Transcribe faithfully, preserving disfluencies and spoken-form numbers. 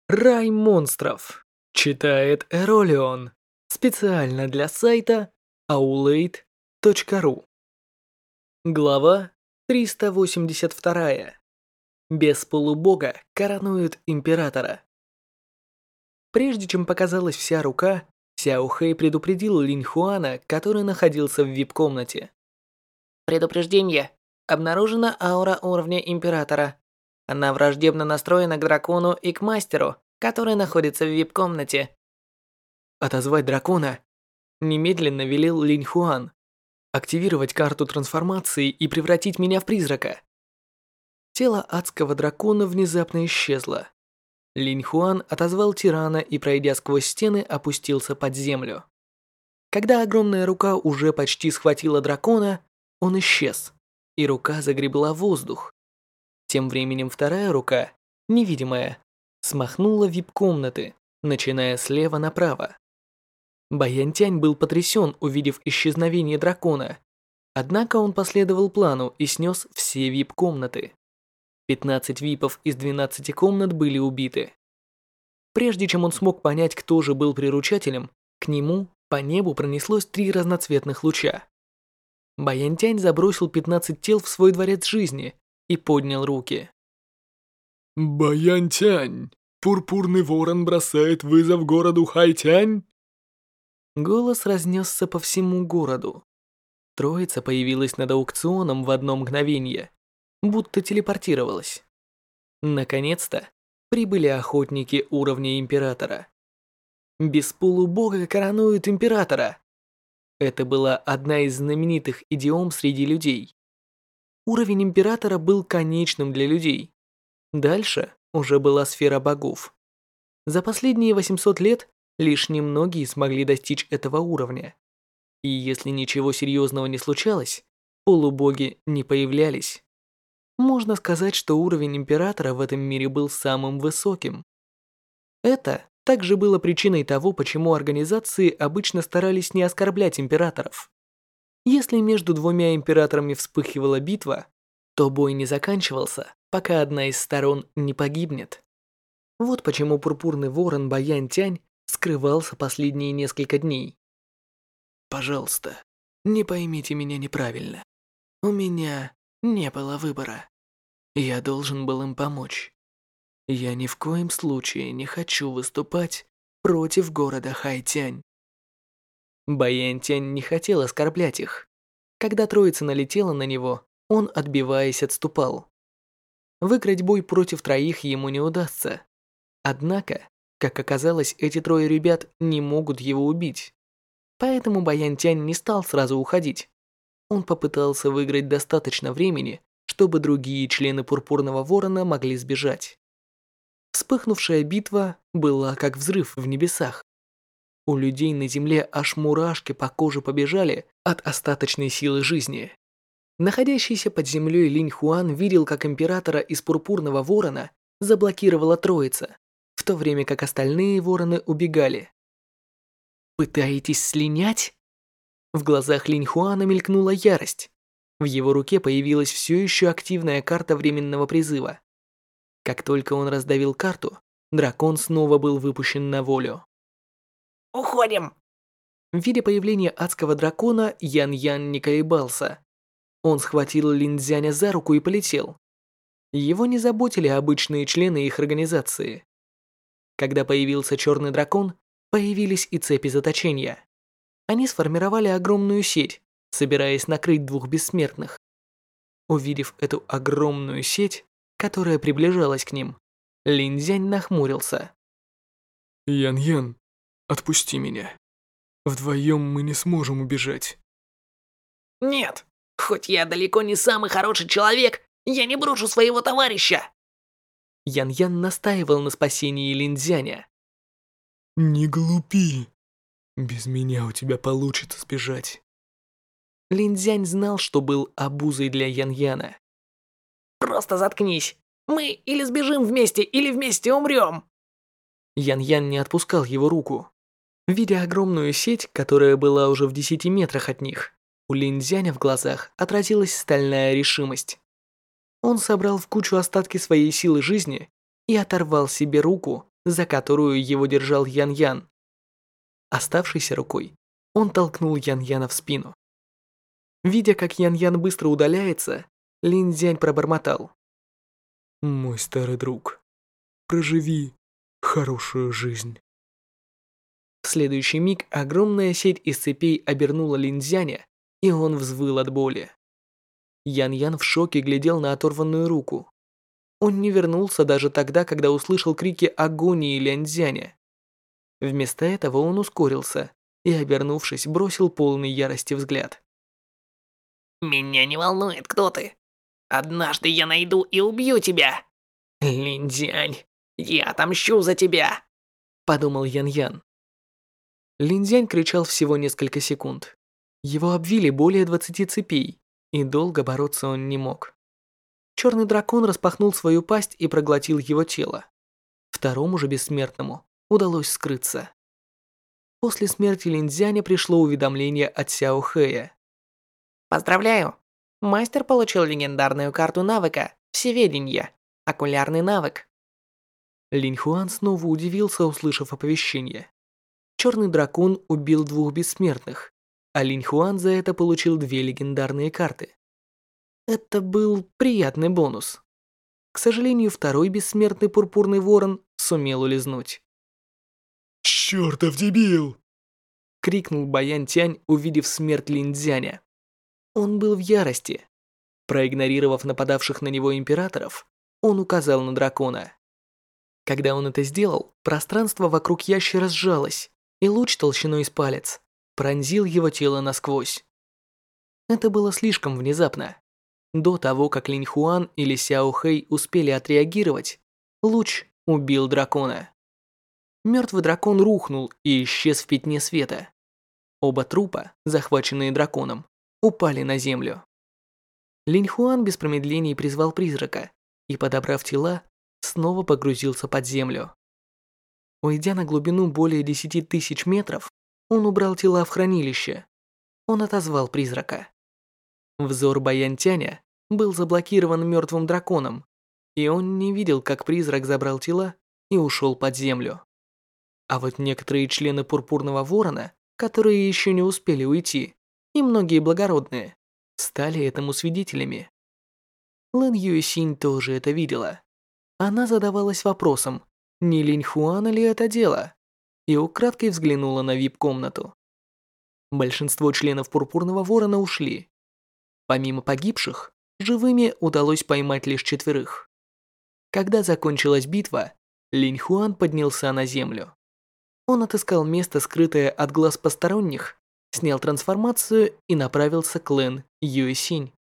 Рай монстров. Читает Эролион. Специально для сайта аулейт точка ру. Глава триста восемьдесят два. Без полубога коронуют императора. Прежде чем показалась вся рука, Сяо Хэй предупредил Линь Хуана, который находился в вип-комнате. Предупреждение. Обнаружена аура уровня императора. Она враждебно настроена к дракону и к мастеру, который находится в вип-комнате. Отозвать дракона немедленно велел Линь Хуан. Активировать карту трансформации и превратить меня в призрака. Тело адского дракона внезапно исчезло. Линь Хуан отозвал тирана и, пройдя сквозь стены, опустился под землю. Когда огромная рука уже почти схватила дракона, он исчез, и рука загребла воздух. Тем временем вторая рука, невидимая, смахнула вип-комнаты, начиная слева направо. Баян-Тянь был потрясен, увидев исчезновение дракона, однако он последовал плану и снес все вип-комнаты. пятнадцать випов из двенадцати комнат были убиты. Прежде чем он смог понять, кто же был приручателем, к нему по небу пронеслось три разноцветных луча. Баян-Тянь забросил пятнадцать тел в свой дворец жизни и поднял руки. «Баян-Тянь, пурпурный ворон бросает вызов городу Хайтянь?» Голос разнесся по всему городу. Троица появилась над аукционом в одно мгновение, будто телепортировалась. Наконец-то прибыли охотники уровня императора. Без полубога коронуют императора. Это была одна из знаменитых идиом среди людей. Уровень императора был конечным для людей. Дальше уже была сфера богов. За последние восемьсот лет лишь немногие смогли достичь этого уровня. И если ничего серьезного не случалось, полубоги не появлялись. Можно сказать, что уровень императора в этом мире был самым высоким. Это также было причиной того, почему организации обычно старались не оскорблять императоров. Если между двумя императорами вспыхивала битва, то бой не заканчивался, пока одна из сторон не погибнет. Вот почему пурпурный ворон Баян-Тянь скрывался последние несколько дней. Пожалуйста, не поймите меня неправильно. У меня не было выбора. Я должен был им помочь. Я ни в коем случае не хочу выступать против города Хайтянь. Баян-Тянь не хотел оскорблять их. Когда троица налетела на него, он, отбиваясь, отступал. Выиграть бой против троих ему не удастся. Однако, как оказалось, эти трое ребят не могут его убить. Поэтому Баян-Тянь не стал сразу уходить. Он попытался выиграть достаточно времени, чтобы другие члены Пурпурного Ворона могли сбежать. Вспыхнувшая битва была как взрыв в небесах. У людей на земле аж мурашки по коже побежали от остаточной силы жизни. Находящийся под землей Линь Хуан видел, как императора из Пурпурного Ворона заблокировала троица, в то время как остальные вороны убегали. «Пытаетесь слинять?» В глазах Линь Хуана мелькнула ярость. В его руке появилась все еще активная карта временного призыва. Как только он раздавил карту, дракон снова был выпущен на волю. Уходим. Видя появление адского дракона, Ян-Ян не колебался. Он схватил Линь-Дзяня за руку и полетел. Его не заботили обычные члены их организации. Когда появился черный дракон, появились и цепи заточения. Они сформировали огромную сеть, собираясь накрыть двух бессмертных. Увидев эту огромную сеть, которая приближалась к ним, Линь-Дзянь нахмурился. «Ян-Ян, отпусти меня. Вдвоем мы не сможем убежать». Нет, хоть я далеко не самый хороший человек, я не брошу своего товарища. Ян-Ян настаивал на спасении Линь-Дзяня. «Не глупи. Без меня у тебя получится сбежать». Линь-Дзянь знал, что был обузой для Ян-Яна. Просто заткнись. Мы или сбежим вместе, или вместе умрем. Ян-Ян не отпускал его руку. Видя огромную сеть, которая была уже в десяти метрах от них, у Линь-Дзяня в глазах отразилась стальная решимость. Он собрал в кучу остатки своей силы жизни и оторвал себе руку, за которую его держал Ян-Ян. Оставшейся рукой он толкнул Ян-Яна в спину. Видя, как Ян-Ян быстро удаляется, Линь-Дзянь пробормотал. Мой старый друг, проживи хорошую жизнь. В следующий миг огромная сеть из цепей обернула Линь-Дзяня, и он взвыл от боли. Ян-Ян в шоке глядел на оторванную руку. Он не вернулся даже тогда, когда услышал крики агонии Линь-Дзяня. Вместо этого он ускорился и, обернувшись, бросил полный ярости взгляд. Меня не волнует, кто ты. Однажды я найду и убью тебя. Линь-Дзянь, я отомщу за тебя, подумал Ян-Ян. Линь-Дзянь кричал всего несколько секунд. Его обвили более двадцати цепей, и долго бороться он не мог. Черный дракон распахнул свою пасть и проглотил его тело. Второму же бессмертному удалось скрыться. После смерти Линь-Дзяня пришло уведомление от Сяо Хэя. Поздравляю! Мастер получил легендарную карту навыка «Всеведенье». Окулярный навык. Линь Хуан снова удивился, услышав оповещение. Черный дракон убил двух бессмертных, а Линь Хуан за это получил две легендарные карты. Это был приятный бонус. К сожалению, второй бессмертный пурпурный ворон сумел улизнуть. «Чёртов дебил!» — крикнул Баян Тянь, увидев смерть Линь-Дзяня. Он был в ярости. Проигнорировав нападавших на него императоров, он указал на дракона. Когда он это сделал, пространство вокруг ящера сжалось, и луч толщиной с палец пронзил его тело насквозь. Это было слишком внезапно. До того, как Линь Хуан или Сяо Хэй успели отреагировать, луч убил дракона. Мертвый дракон рухнул и исчез в пятне света. Оба трупа, захваченные драконом, упали на землю. Линь Хуан без промедлений призвал призрака и, подобрав тела, снова погрузился под землю. Уйдя на глубину более десяти тысяч метров, он убрал тела в хранилище. Он отозвал призрака. Взор Баян Тяня был заблокирован мертвым драконом, и он не видел, как призрак забрал тела и ушел под землю. А вот некоторые члены Пурпурного Ворона, которые еще не успели уйти, и многие благородные, стали этому свидетелями. Лэн Юэсинь тоже это видела. Она задавалась вопросом, не Линь Хуана ли это дело, и украдкой взглянула на вип-комнату. Большинство членов Пурпурного Ворона ушли. Помимо погибших, живыми удалось поймать лишь четверых. Когда закончилась битва, Линь Хуан поднялся на землю. Он отыскал место, скрытое от глаз посторонних, снял трансформацию и направился к Лэн Юэсинь.